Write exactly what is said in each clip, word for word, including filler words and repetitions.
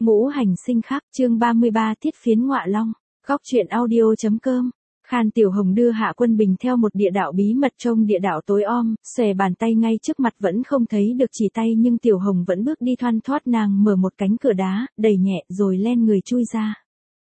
Ngũ hành sinh khắc, chương ba mươi ba Thiết phiến ngọa long. Góc truyện audio.com. Khan Tiểu Hồng đưa Hạ Quân Bình theo một địa đạo bí mật trong địa đạo tối om, xòe bàn tay ngay trước mặt vẫn không thấy được chỉ tay, nhưng Tiểu Hồng vẫn bước đi thoăn thoắt. Nàng mở một cánh cửa đá, đẩy nhẹ rồi len người chui ra.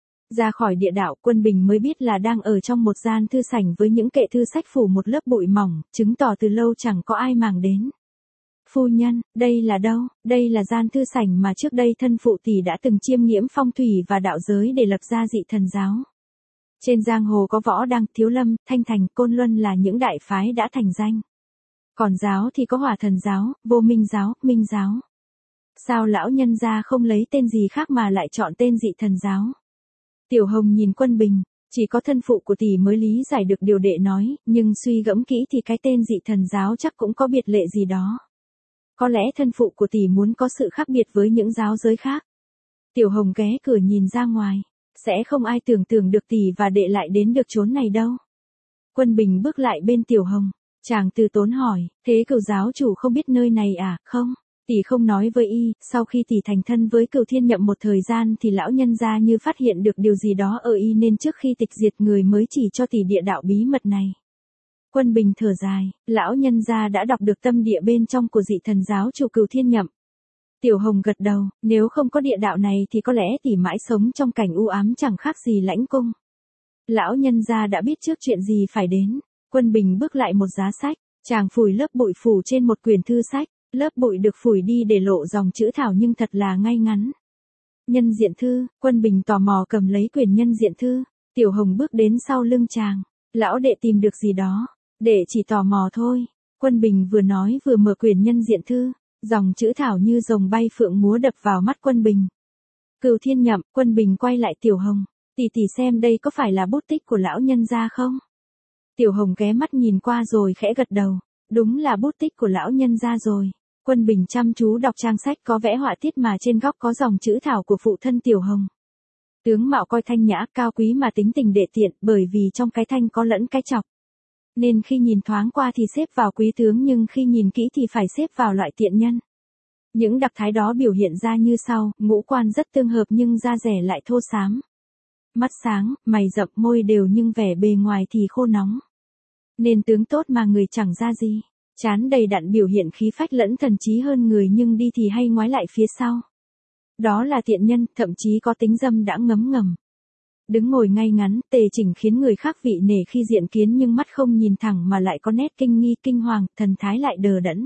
Ra khỏi địa đạo, Quân Bình mới biết là đang ở trong một gian thư sảnh với những kệ thư sách phủ một lớp bụi mỏng, chứng tỏ từ lâu chẳng có ai màng đến. Phu nhân, đây là đâu? Đây là gian thư sảnh mà trước đây thân phụ tỷ đã từng chiêm nghiễm phong thủy và đạo giới để lập ra dị thần giáo. Trên giang hồ có Võ Đăng, Thiếu Lâm, Thanh Thành, Côn Luân là những đại phái đã thành danh. Còn giáo thì có Hỏa Thần giáo, Vô Minh giáo, Minh giáo. Sao lão nhân gia không lấy tên gì khác mà lại chọn tên dị thần giáo? Tiểu Hồng nhìn Quân Bình, chỉ có thân phụ của tỷ mới lý giải được điều đệ nói, nhưng suy gẫm kỹ thì cái tên dị thần giáo chắc cũng có biệt lệ gì đó. Có lẽ thân phụ của tỷ muốn có sự khác biệt với những giáo giới khác. Tiểu Hồng ghé cửa nhìn ra ngoài, sẽ không ai tưởng tượng được tỷ và đệ lại đến được chốn này đâu. Quân Bình bước lại bên Tiểu Hồng, chàng từ tốn hỏi, thế Cửu giáo chủ không biết nơi này à? Không, tỷ không nói với y. Sau khi tỷ thành thân với Cửu Thiên Nhậm một thời gian thì lão nhân gia như phát hiện được điều gì đó ở y nên trước khi tịch diệt người mới chỉ cho tỷ địa đạo bí mật này. Quân Bình thở dài, lão nhân gia đã đọc được tâm địa bên trong của dị thần giáo chủ Cửu Thiên Nhậm. Tiểu Hồng gật đầu, nếu không có địa đạo này thì có lẽ tỷ mãi sống trong cảnh u ám chẳng khác gì lãnh cung. Lão nhân gia đã biết trước chuyện gì phải đến. Quân Bình bước lại một giá sách, chàng phủi lớp bụi phủ trên một quyển thư sách, lớp bụi được phủi đi để lộ dòng chữ thảo nhưng thật là ngay ngắn. Nhân diện thư. Quân Bình tò mò cầm lấy quyển nhân diện thư. Tiểu Hồng bước đến sau lưng chàng, lão đệ tìm được gì đó? Đệ chỉ tò mò thôi. Quân Bình vừa nói vừa mở quyển nhân diện thư, dòng chữ thảo như rồng bay phượng múa đập vào mắt Quân Bình. Cửu Thiên Nhậm. Quân Bình quay lại Tiểu Hồng, tỷ tỷ xem đây có phải là bút tích của lão nhân gia không? Tiểu Hồng ghé mắt nhìn qua rồi khẽ gật đầu, đúng là bút tích của lão nhân gia rồi. Quân Bình chăm chú đọc trang sách có vẽ họa tiết mà trên góc có dòng chữ thảo của phụ thân Tiểu Hồng. Tướng mạo coi thanh nhã cao quý mà tính tình đệ tiện, bởi vì trong cái thanh có lẫn cái chọc. Nên khi nhìn thoáng qua thì xếp vào quý tướng, nhưng khi nhìn kỹ thì phải xếp vào loại tiện nhân. Những đặc thái đó biểu hiện ra như sau: ngũ quan rất tương hợp nhưng da rẻ lại thô xám. Mắt sáng, mày rậm, môi đều nhưng vẻ bề ngoài thì khô nóng. Nên tướng tốt mà người chẳng ra gì. Trán đầy đặn biểu hiện khí phách lẫn thần trí hơn người, nhưng đi thì hay ngoái lại phía sau. Đó là tiện nhân, thậm chí có tính dâm đã ngấm ngầm. Đứng ngồi ngay ngắn, tề chỉnh khiến người khác vị nể khi diện kiến, nhưng mắt không nhìn thẳng mà lại có nét kinh nghi kinh hoàng, thần thái lại đờ đẫn.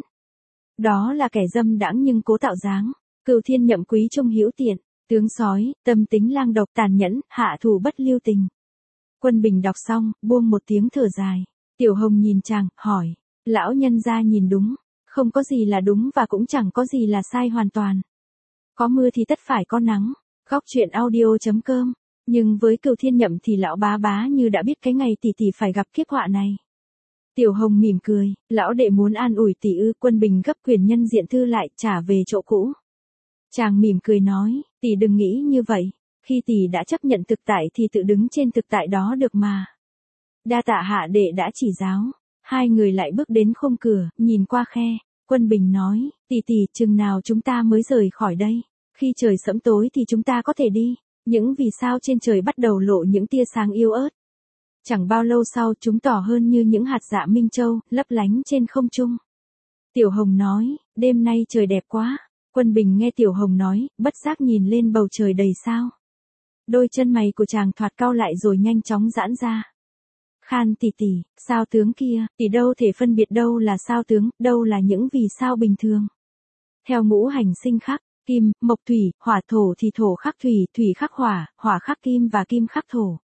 Đó là kẻ dâm đãng nhưng cố tạo dáng. Cửu Thiên Nhậm quý trung hữu tiện, tướng sói, tâm tính lang độc tàn nhẫn, hạ thủ bất lưu tình. Quân Bình đọc xong, buông một tiếng thở dài. Tiểu Hồng nhìn chàng, hỏi, lão nhân gia nhìn đúng, không có gì là đúng và cũng chẳng có gì là sai hoàn toàn. Có mưa thì tất phải có nắng. Góc truyện audio.com. Nhưng với Cửu Thiên Nhậm thì lão bá bá như đã biết cái ngày tỷ tỷ phải gặp kiếp họa này. Tiểu Hồng mỉm cười, lão đệ muốn an ủi tỷ ư? Quân Bình gấp quyển nhân diện thư lại, trả về chỗ cũ. Chàng mỉm cười nói, tỷ đừng nghĩ như vậy, khi tỷ đã chấp nhận thực tại thì tự đứng trên thực tại đó được mà. Đa tạ hạ đệ đã chỉ giáo. Hai người lại bước đến khung cửa, nhìn qua khe. Quân Bình nói, tỷ tỷ, chừng nào chúng ta mới rời khỏi đây? Khi trời sẫm tối thì chúng ta có thể đi. Những vì sao trên trời bắt đầu lộ những tia sáng yếu ớt. Chẳng bao lâu sau chúng tỏ hơn như những hạt dạ minh châu, lấp lánh trên không trung. Tiểu Hồng nói, đêm nay trời đẹp quá. Quân Bình nghe Tiểu Hồng nói, bất giác nhìn lên bầu trời đầy sao. Đôi chân mày của chàng thoạt cau lại rồi nhanh chóng giãn ra. Khan tỷ tỷ, sao tướng kia, tỷ đâu thể phân biệt đâu là sao tướng, đâu là những vì sao bình thường. Theo ngũ hành sinh khắc, kim, mộc thủy, hỏa thổ thì thổ khắc thủy, thủy khắc hỏa, hỏa khắc kim và kim khắc thổ.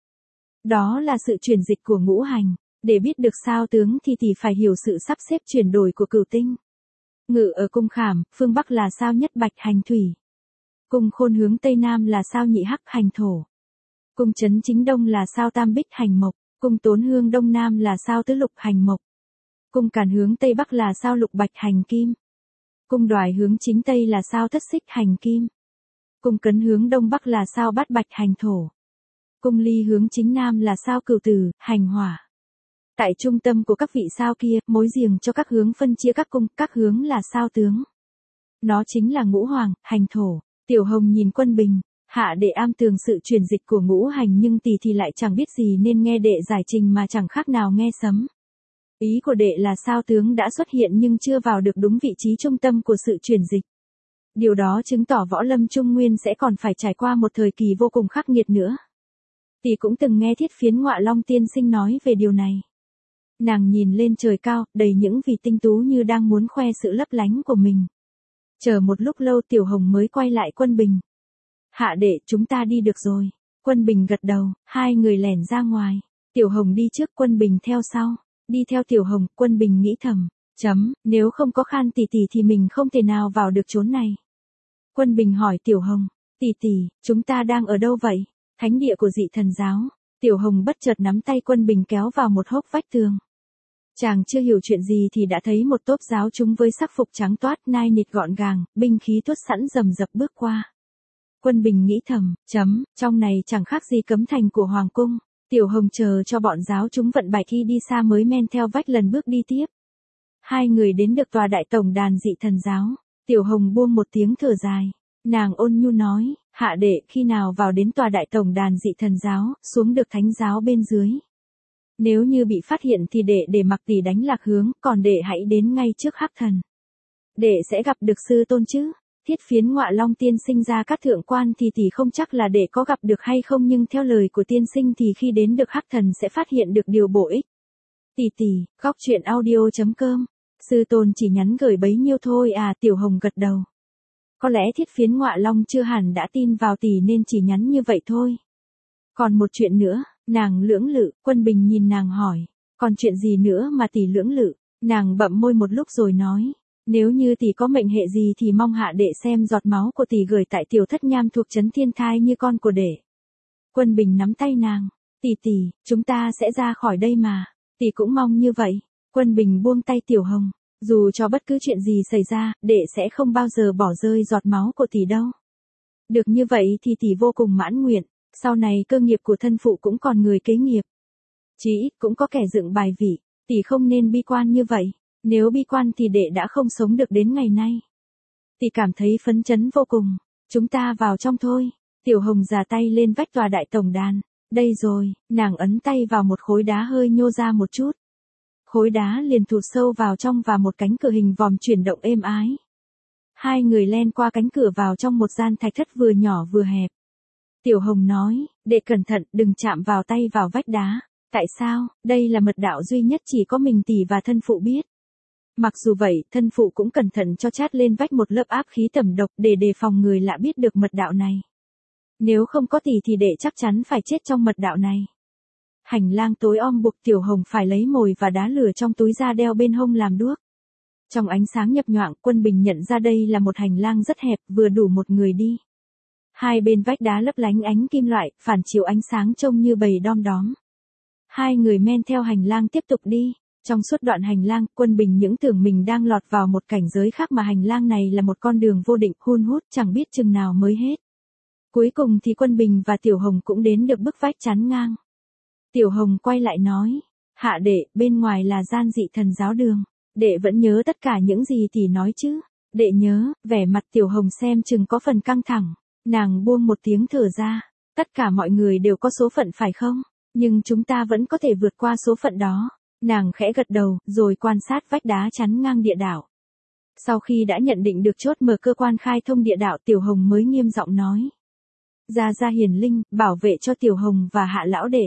Đó là sự chuyển dịch của ngũ hành. Để biết được sao tướng thì tỷ phải hiểu sự sắp xếp chuyển đổi của cửu tinh. Ngự ở cung Khảm, phương Bắc là sao nhất bạch hành thủy. Cung Khôn hướng Tây Nam là sao nhị hắc hành thổ. Cung Trấn chính Đông là sao tam bích hành mộc. Cung Tốn hướng Đông Nam là sao tứ lục hành mộc. Cung Càn hướng Tây Bắc là sao lục bạch hành kim. Cung Đoài hướng chính Tây là sao thất xích hành kim. Cung Cấn hướng Đông Bắc là sao bát bạch hành thổ. Cung Ly hướng chính Nam là sao cửu tử, hành hỏa. Tại trung tâm của các vị sao kia, mối giềng cho các hướng phân chia các cung, các hướng là sao tướng. Nó chính là ngũ hoàng, hành thổ. Tiểu Hồng nhìn Quân Bình, hạ đệ am tường sự truyền dịch của ngũ hành nhưng tỷ thì lại chẳng biết gì nên nghe đệ giải trình mà chẳng khác nào nghe sấm. Ý của đệ là sao tướng đã xuất hiện nhưng chưa vào được đúng vị trí trung tâm của sự truyền dịch. Điều đó chứng tỏ võ lâm Trung Nguyên sẽ còn phải trải qua một thời kỳ vô cùng khắc nghiệt nữa. Tỷ cũng từng nghe Thiết Phiến Ngọa Long tiên sinh nói về điều này. Nàng nhìn lên trời cao, đầy những vì tinh tú như đang muốn khoe sự lấp lánh của mình. Chờ một lúc lâu Tiểu Hồng mới quay lại Quân Bình. Hạ đệ, chúng ta đi được rồi. Quân Bình gật đầu, hai người lẻn ra ngoài. Tiểu Hồng đi trước, Quân Bình theo sau. Đi theo Tiểu Hồng, Quân Bình nghĩ thầm, chấm, nếu không có Khan tỷ tỷ thì mình không thể nào vào được chốn này. Quân Bình hỏi Tiểu Hồng, tỷ tỷ, chúng ta đang ở đâu vậy? Thánh địa của Dị Thần giáo. Tiểu Hồng bất chợt nắm tay Quân Bình kéo vào một hốc vách tường. Chàng chưa hiểu chuyện gì thì đã thấy một tốp giáo chúng với sắc phục trắng toát, nai nịt gọn gàng, binh khí tuốt sẵn rầm rập bước qua. Quân Bình nghĩ thầm, chấm, trong này chẳng khác gì cấm thành của Hoàng cung. Tiểu Hồng chờ cho bọn giáo chúng vận bài thi đi xa mới men theo vách lần bước đi tiếp. Hai người đến được tòa đại tổng đàn Dị Thần giáo. Tiểu Hồng buông một tiếng thở dài. Nàng ôn nhu nói, hạ đệ, khi nào vào đến tòa đại tổng đàn Dị Thần giáo, xuống được thánh giáo bên dưới. Nếu như bị phát hiện thì đệ để mặc tỷ đánh lạc hướng, còn đệ hãy đến ngay trước Hắc Thần. Đệ sẽ gặp được sư tôn chứ. Thiết Phiến Ngọa Long tiên sinh ra các thượng quan thì tỷ không chắc là đệ có gặp được hay không, nhưng theo lời của tiên sinh thì khi đến được Hắc Thần sẽ phát hiện được điều bổ ích. Tỷ tỷ, góc truyện audio chấm com. Sư tôn chỉ nhắn gửi bấy nhiêu thôi à. Tiểu Hồng gật đầu. Có lẽ Thiết Phiến Ngọa Long chưa hẳn đã tin vào tỷ nên chỉ nhắn như vậy thôi. Còn một chuyện nữa, nàng lưỡng lự. Quân Bình nhìn nàng hỏi, còn chuyện gì nữa mà tỷ lưỡng lự? Nàng bậm môi một lúc rồi nói, nếu như tỷ có mệnh hệ gì thì mong hạ đệ xem giọt máu của tỷ gửi tại Tiểu Thất Nham thuộc trấn Thiên Thai như con của đệ. Quân Bình nắm tay nàng, tỷ tỷ, chúng ta sẽ ra khỏi đây mà. Tỷ cũng mong như vậy. Quân Bình buông tay Tiểu Hồng, dù cho bất cứ chuyện gì xảy ra, đệ sẽ không bao giờ bỏ rơi giọt máu của tỷ đâu. Được như vậy thì tỷ vô cùng mãn nguyện. Sau này cơ nghiệp của thân phụ cũng còn người kế nghiệp. Chí ít cũng có kẻ dựng bài vị. Tỷ không nên bi quan như vậy. Nếu bi quan thì đệ đã không sống được đến ngày nay. Tỷ cảm thấy phấn chấn vô cùng. Chúng ta vào trong thôi. Tiểu Hồng già tay lên vách tòa đại tổng đàn. Đây rồi, nàng ấn tay vào một khối đá hơi nhô ra một chút. Khối đá liền thụt sâu vào trong và một cánh cửa hình vòm chuyển động êm ái. Hai người len qua cánh cửa vào trong một gian thạch thất vừa nhỏ vừa hẹp. Tiểu Hồng nói, đệ cẩn thận, đừng chạm vào tay vào vách đá. Tại sao? Đây là mật đạo duy nhất chỉ có mình tỷ và thân phụ biết. Mặc dù vậy, thân phụ cũng cẩn thận cho chát lên vách một lớp áp khí tẩm độc để đề phòng người lạ biết được mật đạo này. Nếu không có tỷ thì đệ chắc chắn phải chết trong mật đạo này. Hành lang tối om buộc Tiểu Hồng phải lấy mồi và đá lửa trong túi ra đeo bên hông làm đuốc. Trong ánh sáng nhập nhoạng, Quân Bình nhận ra đây là một hành lang rất hẹp, vừa đủ một người đi. Hai bên vách đá lấp lánh ánh kim loại, phản chiếu ánh sáng trông như bầy đom đóm. Hai người men theo hành lang tiếp tục đi. Trong suốt đoạn hành lang, Quân Bình những tưởng mình đang lọt vào một cảnh giới khác mà hành lang này là một con đường vô định, hun hút, chẳng biết chừng nào mới hết. Cuối cùng thì Quân Bình và Tiểu Hồng cũng đến được bức vách chắn ngang. Tiểu Hồng quay lại nói, hạ đệ, bên ngoài là gian Dị Thần giáo đường. Đệ vẫn nhớ tất cả những gì tỷ nói chứ? Đệ nhớ. Vẻ mặt Tiểu Hồng xem chừng có phần căng thẳng. Nàng buông một tiếng thở ra. Tất cả mọi người đều có số phận phải không? Nhưng chúng ta vẫn có thể vượt qua số phận đó. Nàng khẽ gật đầu, rồi quan sát vách đá chắn ngang địa đạo. Sau khi đã nhận định được chốt mở cơ quan khai thông địa đạo, Tiểu Hồng mới nghiêm giọng nói. Ra ra hiền linh, bảo vệ cho Tiểu Hồng và hạ lão đệ.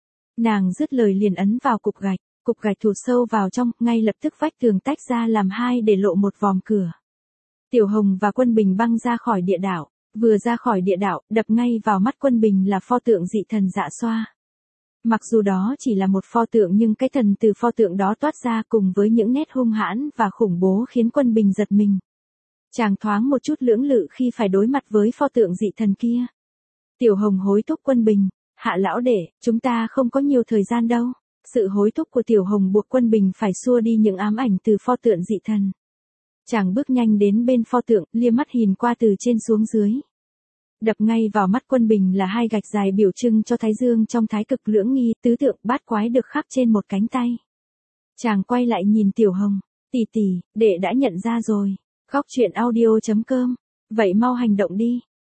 Nàng dứt lời liền ấn vào cục gạch. Cục gạch thụt sâu vào trong, ngay lập tức vách tường tách ra làm hai để lộ một vòm cửa. Tiểu Hồng và Quân Bình băng ra khỏi địa đạo. Vừa ra khỏi địa đạo, đập ngay vào mắt Quân Bình là pho tượng Dị Thần Dạ Xoa. Mặc dù đó chỉ là một pho tượng nhưng cái thần từ pho tượng đó toát ra cùng với những nét hung hãn và khủng bố khiến Quân Bình giật mình. Chàng thoáng một chút lưỡng lự khi phải đối mặt với pho tượng dị thần kia. Tiểu Hồng hối thúc Quân Bình, hạ lão đệ, chúng ta không có nhiều thời gian đâu. Sự hối thúc của Tiểu Hồng buộc Quân Bình phải xua đi những ám ảnh từ pho tượng dị thần. Chàng bước nhanh đến bên pho tượng, lia mắt nhìn qua từ trên xuống dưới. Đập ngay vào mắt Quân Bình là hai gạch dài biểu trưng cho Thái Dương trong thái cực lưỡng nghi, tứ tượng bát quái được khắc trên một cánh tay. Chàng quay lại nhìn Tiểu Hồng, tỷ tỷ, đệ đã nhận ra rồi. Góc truyện audio chấm com. Vậy mau hành động đi.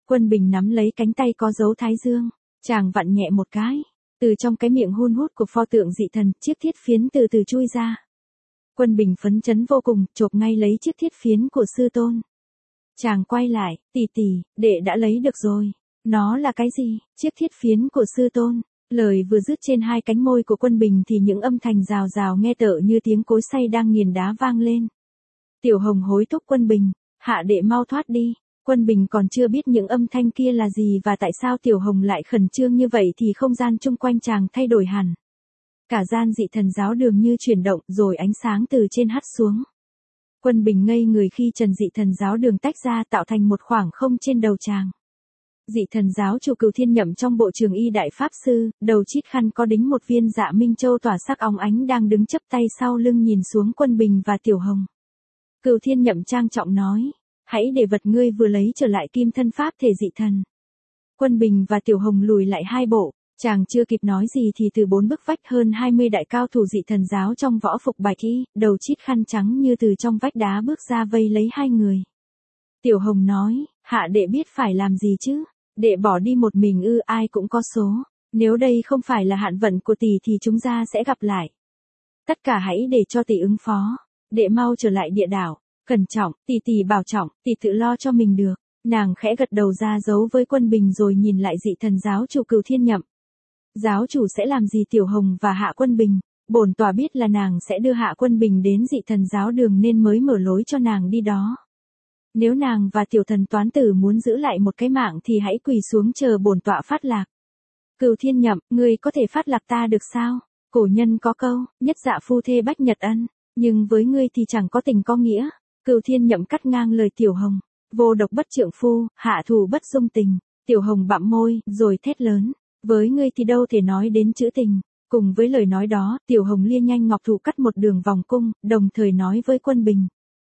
Quân Bình nắm lấy cánh tay có dấu thái dương, chàng vặn nhẹ một cái. Từ trong cái miệng hun hút của pho tượng dị thần, chiếc thiết phiến từ từ chui ra. Quân Bình phấn chấn vô cùng, chộp ngay lấy chiếc thiết phiến của sư tôn. Chàng quay lại, tỷ tỷ, đệ đã lấy được rồi. Nó là cái gì? Chiếc thiết phiến của sư tôn. Lời vừa dứt trên hai cánh môi của Quân Bình thì những âm thanh rào rào nghe tợ như tiếng cối xay đang nghiền đá vang lên. Tiểu Hồng hối thúc Quân Bình, hạ đệ mau thoát đi. Quân Bình còn chưa biết những âm thanh kia là gì và tại sao Tiểu Hồng lại khẩn trương như vậy thì không gian chung quanh chàng thay đổi hẳn. Cả gian dị thần giáo đường như chuyển động rồi ánh sáng từ trên hắt xuống. Quân Bình ngây người khi trần dị thần giáo đường tách ra tạo thành một khoảng không trên đầu chàng. Dị thần giáo chủ Cửu Thiên Nhậm trong bộ trường y đại pháp sư, đầu chít khăn có đính một viên dạ minh châu tỏa sắc óng ánh đang đứng chắp tay sau lưng nhìn xuống Quân Bình và Tiểu Hồng. Cửu Thiên Nhậm trang trọng nói, hãy để vật ngươi vừa lấy trở lại kim thân pháp thể dị thần. Quân Bình và Tiểu Hồng lùi lại hai bộ, chàng chưa kịp nói gì thì từ bốn bức vách hơn hai mươi đại cao thủ dị thần giáo trong võ phục bạch y, đầu chít khăn trắng như từ trong vách đá bước ra vây lấy hai người. Tiểu Hồng nói, hạ đệ biết phải làm gì chứ? Đệ bỏ đi một mình ư? Ai cũng có số, nếu đây không phải là hạn vận của tỷ thì chúng ta sẽ gặp lại. Tất cả hãy để cho tỷ ứng phó, đệ mau trở lại địa đảo, cẩn trọng, tỷ tỷ bảo trọng, tỷ tự lo cho mình được. Nàng khẽ gật đầu ra dấu với Quân Bình rồi nhìn lại dị thần giáo chủ Cửu Thiên Nhậm. Giáo chủ sẽ làm gì Tiểu Hồng và Hạ Quân Bình? Bổn tòa biết là nàng sẽ đưa Hạ Quân Bình đến dị thần giáo đường nên mới mở lối cho nàng đi đó. Nếu nàng và tiểu thần toán tử muốn giữ lại một cái mạng thì hãy quỳ xuống chờ bổn tọa phát lạc. Cửu Thiên Nhậm, ngươi có thể phát lạc ta được sao? Cổ nhân có câu, nhất dạ phu thê bách nhật ân, nhưng với ngươi thì chẳng có tình có nghĩa. Cửu Thiên Nhậm cắt ngang lời Tiểu Hồng, vô độc bất trượng phu, hạ thủ bất dung tình. Tiểu Hồng bặm môi, rồi thét lớn, với ngươi thì đâu thể nói đến chữ tình. Cùng với lời nói đó, Tiểu Hồng liên nhanh ngọc thủ cắt một đường vòng cung, đồng thời nói với Quân Bình.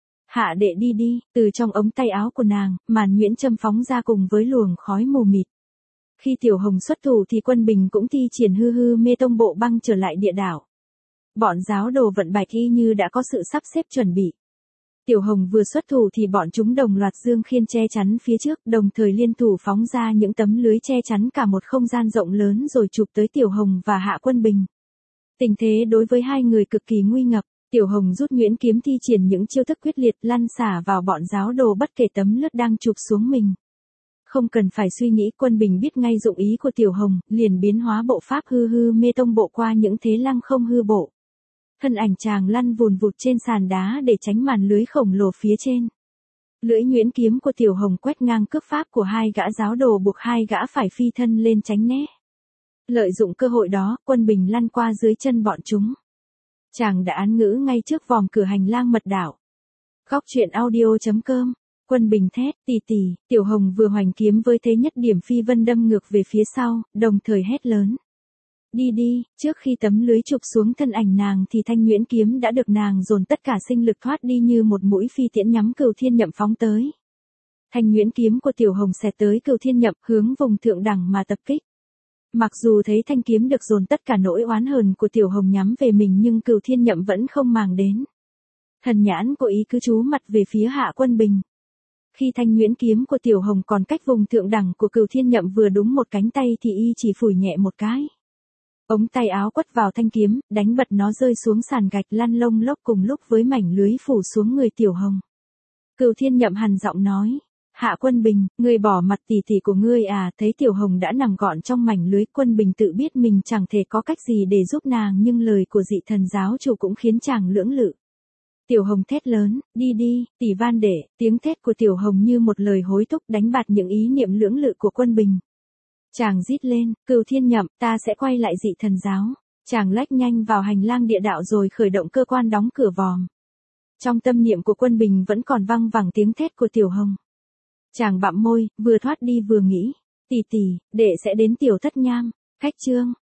Hạ đệ đi đi, từ trong ống tay áo của nàng, màn nhuyễn châm phóng ra cùng với luồng khói mù mịt. Khi Tiểu Hồng xuất thủ thì Quân Bình cũng thi triển hư hư mê tông bộ băng trở lại địa đảo. Bọn giáo đồ vận bạch y như đã có sự sắp xếp chuẩn bị. Tiểu Hồng vừa xuất thủ thì bọn chúng đồng loạt dương khiên che chắn phía trước, đồng thời liên thủ phóng ra những tấm lưới che chắn cả một không gian rộng lớn rồi chụp tới Tiểu Hồng và Hạ Quân Bình. Tình thế đối với hai người cực kỳ nguy ngập. Tiểu Hồng rút nhuyễn kiếm thi triển những chiêu thức quyết liệt lăn xả vào bọn giáo đồ bất kể tấm lướt đang chụp xuống mình. Không cần phải suy nghĩ, Quân Bình biết ngay dụng ý của Tiểu Hồng, liền biến hóa bộ pháp hư hư mê tông bộ qua những thế lăng không hư bộ. Thân ảnh chàng lăn vùn vụt trên sàn đá để tránh màn lưới khổng lồ phía trên. Lưỡi nhuyễn kiếm của Tiểu Hồng quét ngang cước pháp của hai gã giáo đồ buộc hai gã phải phi thân lên tránh né. Lợi dụng cơ hội đó, Quân Bình lăn qua dưới chân bọn chúng. Chàng đã án ngữ ngay trước vòm cửa hành lang mật đảo. Góc truyện audio chấm com. Quân Bình thét, tỷ tỷ. Tiểu Hồng vừa hoành kiếm với thế nhất điểm phi vân đâm ngược về phía sau, đồng thời hét lớn. Đi đi, trước khi tấm lưới chụp xuống thân ảnh nàng thì thanh nhuyễn kiếm đã được nàng dồn tất cả sinh lực thoát đi như một mũi phi tiễn nhắm Cửu Thiên Nhậm phóng tới. Thanh nhuyễn kiếm của Tiểu Hồng xẹt tới Cửu Thiên Nhậm hướng vùng thượng đẳng mà tập kích. Mặc dù thấy thanh kiếm được dồn tất cả nỗi oán hờn của Tiểu Hồng nhắm về mình nhưng Cửu Thiên Nhậm vẫn không màng đến. Thần nhãn của ý cứ chú mặt về phía Hạ Quân Bình. Khi thanh nhuyễn kiếm của Tiểu Hồng còn cách vùng thượng đẳng của Cửu Thiên Nhậm vừa đúng một cánh tay thì y chỉ phủi nhẹ một cái. Ống tay áo quất vào thanh kiếm, đánh bật nó rơi xuống sàn gạch lăn lông lốc cùng lúc với mảnh lưới phủ xuống người Tiểu Hồng. Cửu Thiên Nhậm hằn giọng nói. Hạ Quân Bình, ngươi bỏ mặt tỷ tỷ của ngươi à? Thấy Tiểu Hồng đã nằm gọn trong mảnh lưới, Quân Bình tự biết mình chẳng thể có cách gì để giúp nàng nhưng lời của dị thần giáo chủ cũng khiến chàng lưỡng lự. Tiểu Hồng thét lớn, đi đi, tỷ van để, tiếng thét của Tiểu Hồng như một lời hối thúc đánh bạt những ý niệm lưỡng lự của Quân Bình. Chàng rít lên, Cửu Thiên Nhậm, ta sẽ quay lại dị thần giáo. Chàng lách nhanh vào hành lang địa đạo rồi khởi động cơ quan đóng cửa vòm. Trong tâm niệm của Quân Bình vẫn còn văng vẳng tiếng thét của Tiểu Hồng. Chàng bặm môi, vừa thoát đi vừa nghĩ, tỷ tỷ, đệ sẽ đến Tiểu Thất Nham. Khách chương.